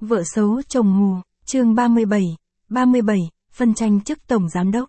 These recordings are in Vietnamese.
Vợ xấu chồng mù, chương 37, phân tranh chức tổng giám đốc.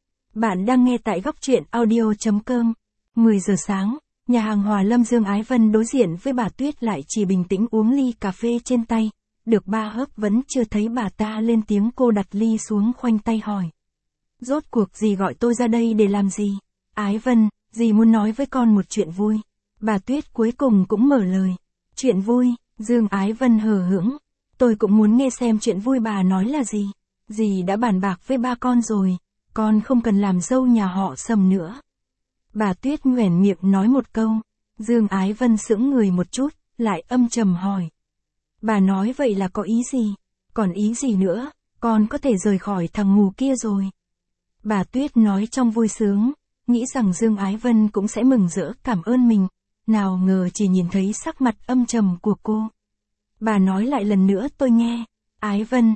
Bạn đang nghe tại góc truyện audio.com. 10 giờ sáng, nhà hàng Hòa Lâm Dương Ái Vân đối diện với bà Tuyết lại chỉ bình tĩnh uống ly cà phê trên tay. Được 3 hớp vẫn chưa thấy bà ta lên tiếng, cô đặt ly xuống khoanh tay hỏi. Rốt cuộc dì gọi tôi ra đây để làm gì? Ái Vân, dì muốn nói với con một chuyện vui. Bà Tuyết cuối cùng cũng mở lời. Chuyện vui, Dương Ái Vân hờ hững. Tôi cũng muốn nghe xem chuyện vui bà nói là gì. Dì đã bàn bạc với ba con rồi, con không cần làm dâu nhà họ Sầm nữa. Bà Tuyết nhoẻn miệng nói một câu. Dương Ái Vân sững người một chút, lại âm trầm hỏi. Bà nói vậy là có ý gì? Còn ý gì nữa? Con có thể rời khỏi thằng mù kia rồi. Bà Tuyết nói trong vui sướng, nghĩ rằng Dương Ái Vân cũng sẽ mừng rỡ cảm ơn mình, nào ngờ chỉ nhìn thấy sắc mặt âm trầm của cô. Bà nói lại lần nữa tôi nghe. Ái Vân,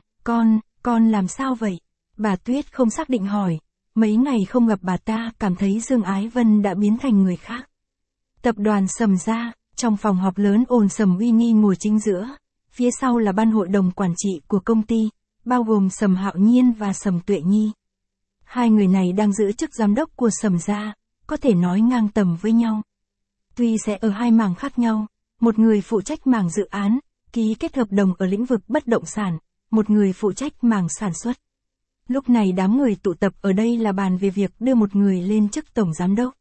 con làm sao vậy? Bà Tuyết không xác định hỏi. Mấy ngày không gặp bà ta cảm thấy Dương Ái Vân đã biến thành người khác. Tập đoàn Sầm ra, trong phòng họp lớn ồn Sầm Uy Nghi ngồi chính giữa. Phía sau là ban hội đồng quản trị của công ty, bao gồm Sầm Hạo Nhiên và Sầm Tuệ Nhi. Hai người này đang giữ chức giám đốc của Sầm ra, có thể nói ngang tầm với nhau. Tuy sẽ ở hai mảng khác nhau, một người phụ trách mảng dự án, ký kết hợp đồng ở lĩnh vực bất động sản, một người phụ trách mảng sản xuất. Lúc này đám người tụ tập ở đây là bàn về việc đưa một người lên chức tổng giám đốc.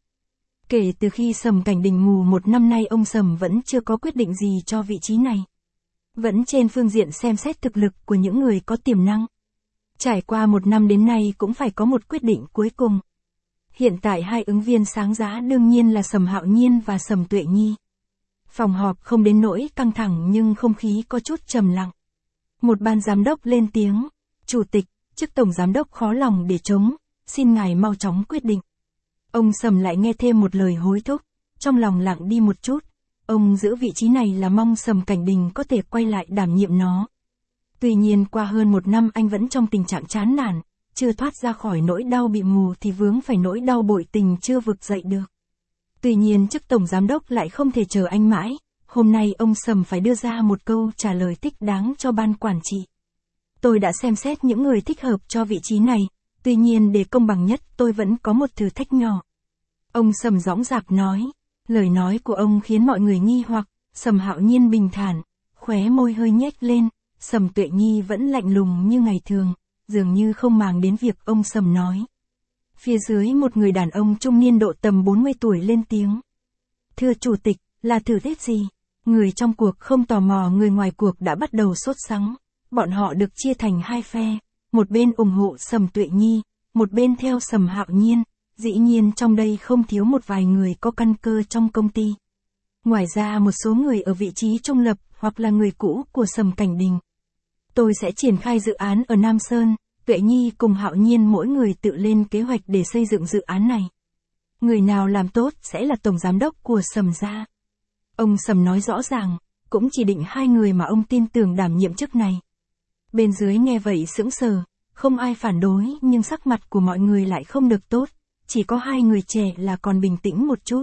Kể từ khi Sầm Cảnh Đình mù 1 năm nay, ông Sầm vẫn chưa có quyết định gì cho vị trí này. Vẫn trên phương diện xem xét thực lực của những người có tiềm năng. Trải qua 1 năm đến nay cũng phải có một quyết định cuối cùng. Hiện tại hai ứng viên sáng giá đương nhiên là Sầm Hạo Nhiên và Sầm Tuệ Nhi. Phòng họp không đến nỗi căng thẳng nhưng không khí có chút trầm lặng. Một ban giám đốc lên tiếng. Chủ tịch, chức tổng giám đốc khó lòng để chống, xin ngài mau chóng quyết định. Ông Sầm lại nghe thêm một lời hối thúc, trong lòng lặng đi một chút. Ông giữ vị trí này là mong Sầm Cảnh Đình có thể quay lại đảm nhiệm nó. Tuy nhiên qua hơn 1 năm anh vẫn trong tình trạng chán nản, chưa thoát ra khỏi nỗi đau bị mù thì vướng phải nỗi đau bội tình chưa vực dậy được. Tuy nhiên chức tổng giám đốc lại không thể chờ anh mãi, hôm nay ông Sầm phải đưa ra một câu trả lời thích đáng cho ban quản trị. Tôi đã xem xét những người thích hợp cho vị trí này, tuy nhiên để công bằng nhất tôi vẫn có một thử thách nhỏ. Ông Sầm dõng dạc nói, lời nói của ông khiến mọi người nghi hoặc. Sầm Hạo Nhiên bình thản, khóe môi hơi nhếch lên, Sầm Tuệ Nhi vẫn lạnh lùng như ngày thường, dường như không màng đến việc ông Sầm nói. Phía dưới một người đàn ông trung niên độ tầm 40 tuổi lên tiếng. Thưa chủ tịch, là thử thách gì? Người trong cuộc không tò mò, người ngoài cuộc đã bắt đầu sốt sắng. Bọn họ được chia thành hai phe, một bên ủng hộ Sầm Tuệ Nhi, một bên theo Sầm Hạo Nhiên. Dĩ nhiên trong đây không thiếu một vài người có căn cơ trong công ty. Ngoài ra một số người ở vị trí trung lập hoặc là người cũ của Sầm Cảnh Đình. Tôi sẽ triển khai dự án ở Nam Sơn, Tuệ Nhi cùng Hạo Nhiên mỗi người tự lên kế hoạch để xây dựng dự án này. Người nào làm tốt sẽ là tổng giám đốc của Sầm ra. Ông Sầm nói rõ ràng, cũng chỉ định 2 người mà ông tin tưởng đảm nhiệm chức này. Bên dưới nghe vậy sững sờ, không ai phản đối nhưng sắc mặt của mọi người lại không được tốt, chỉ có 2 người trẻ là còn bình tĩnh một chút.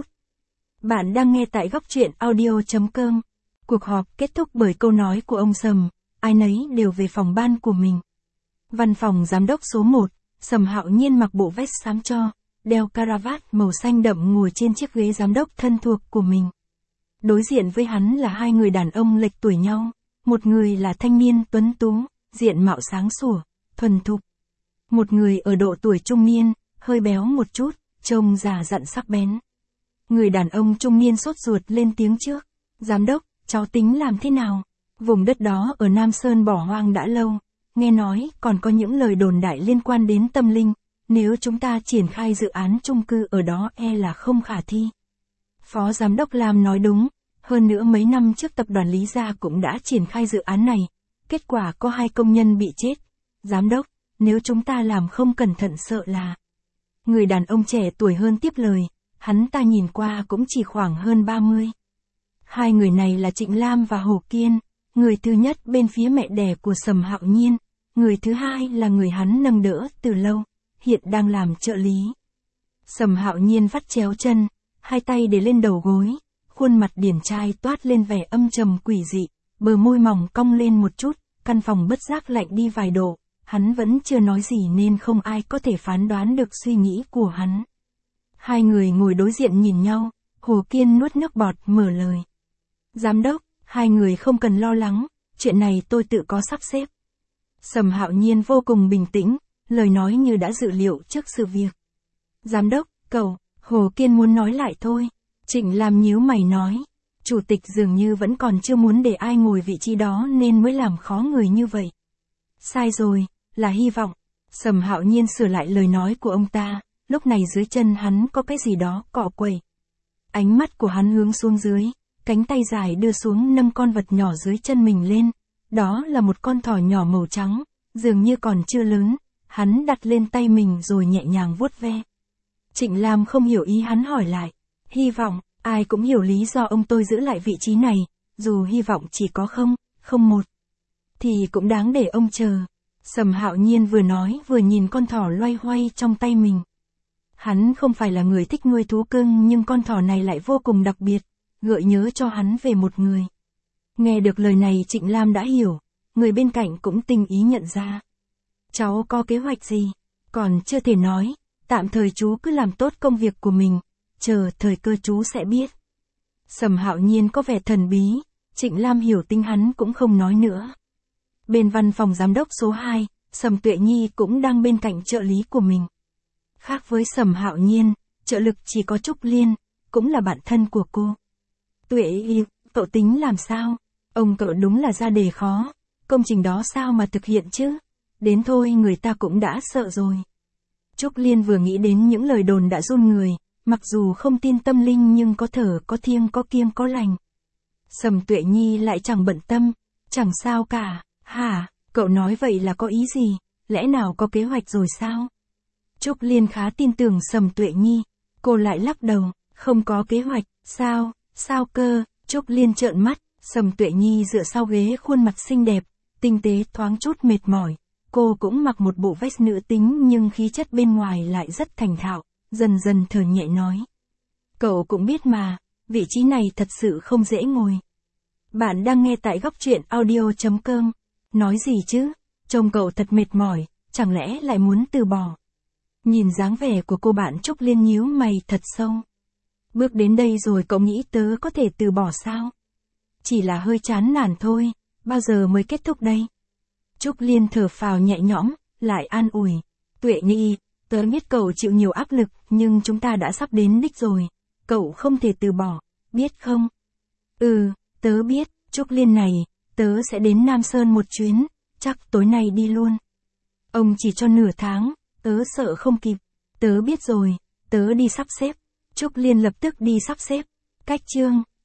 Bạn đang nghe tại góc truyện audio.com. Cuộc họp kết thúc bởi câu nói của ông Sầm, ai nấy đều về phòng ban của mình. Văn phòng giám đốc số 1, Sầm Hạo Nhiên mặc bộ vest xám tro, đeo caravat màu xanh đậm ngồi trên chiếc ghế giám đốc thân thuộc của mình. Đối diện với hắn là 2 người đàn ông lệch tuổi nhau, một người là thanh niên tuấn tú, diện mạo sáng sủa, thuần thục. Một người ở độ tuổi trung niên, hơi béo một chút, trông già dặn sắc bén. Người đàn ông trung niên sốt ruột lên tiếng trước. Giám đốc, cháu tính làm thế nào? Vùng đất đó ở Nam Sơn bỏ hoang đã lâu. Nghe nói còn có những lời đồn đại liên quan đến tâm linh. Nếu chúng ta triển khai dự án chung cư ở đó là không khả thi. Phó giám đốc Lam nói đúng. Hơn nữa mấy năm trước tập đoàn Lý Gia cũng đã triển khai dự án này. Kết quả có 2 công nhân bị chết. Giám đốc, nếu chúng ta làm không cẩn thận sợ là... Người đàn ông trẻ tuổi hơn tiếp lời, hắn ta nhìn qua cũng chỉ khoảng hơn 30. 2 người này là Trịnh Lam và Hồ Kiên, người thứ nhất bên phía mẹ đẻ của Sầm Hạo Nhiên, người thứ hai là người hắn nâng đỡ từ lâu, hiện đang làm trợ lý. Sầm Hạo Nhiên vắt chéo chân, 2 tay để lên đầu gối, khuôn mặt điển trai toát lên vẻ âm trầm quỷ dị, bờ môi mỏng cong lên một chút, căn phòng bất giác lạnh đi vài độ, hắn vẫn chưa nói gì nên không ai có thể phán đoán được suy nghĩ của hắn. Hai người ngồi đối diện nhìn nhau, Hồ Kiên nuốt nước bọt mở lời. Giám đốc, hai người không cần lo lắng, chuyện này tôi tự có sắp xếp. Sầm Hạo Nhiên vô cùng bình tĩnh, lời nói như đã dự liệu trước sự việc. Giám đốc, cậu, Hồ Kiên muốn nói lại thôi. Trịnh Lam nhíu mày nói. Chủ tịch dường như vẫn còn chưa muốn để ai ngồi vị trí đó nên mới làm khó người như vậy. Sai rồi, là hy vọng. Sầm Hạo Nhiên sửa lại lời nói của ông ta, lúc này dưới chân hắn có cái gì đó cọ quẩy. Ánh mắt của hắn hướng xuống dưới, cánh tay dài đưa xuống nâng con vật nhỏ dưới chân mình lên. Đó là một con thỏ nhỏ màu trắng, dường như còn chưa lớn, hắn đặt lên tay mình rồi nhẹ nhàng vuốt ve. Trịnh Lam không hiểu ý hắn hỏi lại. Hy vọng, ai cũng hiểu lý do ông tôi giữ lại vị trí này, dù hy vọng chỉ có 0,01. Thì cũng đáng để ông chờ. Sầm Hạo Nhiên vừa nói vừa nhìn con thỏ loay hoay trong tay mình. Hắn không phải là người thích nuôi thú cưng nhưng con thỏ này lại vô cùng đặc biệt, gợi nhớ cho hắn về một người. Nghe được lời này Trịnh Lam đã hiểu, người bên cạnh cũng tinh ý nhận ra. Cháu có kế hoạch gì? Còn chưa thể nói, tạm thời chú cứ làm tốt công việc của mình, chờ thời cơ chú sẽ biết. Sầm Hạo Nhiên có vẻ thần bí, Trịnh Lam hiểu tính hắn cũng không nói nữa. Bên văn phòng giám đốc số 2, Sầm Tuệ Nhi cũng đang bên cạnh trợ lý của mình. Khác với Sầm Hạo Nhiên, trợ lực chỉ có Trúc Liên, cũng là bạn thân của cô. Tuệ Nhi, cậu tính làm sao? Ông cậu đúng là ra đề khó, công trình đó sao mà thực hiện chứ? Đến thôi người ta cũng đã sợ rồi. Trúc Liên vừa nghĩ đến những lời đồn đã run người, mặc dù không tin tâm linh nhưng có thở có thiêng có kiêng có lành. Sầm Tuệ Nhi lại chẳng bận tâm, chẳng sao cả. Hả, cậu nói vậy là có ý gì, lẽ nào có kế hoạch rồi sao? Trúc Liên khá tin tưởng Sầm Tuệ Nhi, cô lại lắc đầu, không có kế hoạch, sao cơ? Trúc Liên trợn mắt, Sầm Tuệ Nhi dựa sau ghế khuôn mặt xinh đẹp, tinh tế thoáng chút mệt mỏi. Cô cũng mặc một bộ vest nữ tính nhưng khí chất bên ngoài lại rất thành thạo, dần dần thở nhẹ nói. Cậu cũng biết mà, vị trí này thật sự không dễ ngồi. Bạn đang nghe tại góc truyện audio.com. Nói gì chứ, trông cậu thật mệt mỏi, chẳng lẽ lại muốn từ bỏ? Nhìn dáng vẻ của cô bạn Trúc Liên nhíu mày thật sâu. Bước đến đây rồi cậu nghĩ tớ có thể từ bỏ sao? Chỉ là hơi chán nản thôi, bao giờ mới kết thúc đây? Trúc Liên thở phào nhẹ nhõm, lại an ủi. Tuệ Nhi, tớ biết cậu chịu nhiều áp lực, nhưng chúng ta đã sắp đến đích rồi. Cậu không thể từ bỏ, biết không? Ừ, tớ biết, Trúc Liên này, tớ sẽ đến Nam Sơn một chuyến, chắc tối nay đi luôn. Ông chỉ cho nửa tháng, tớ sợ không kịp. Tớ biết rồi, tớ đi sắp xếp. Trúc Liên lập tức đi sắp xếp. Cách chương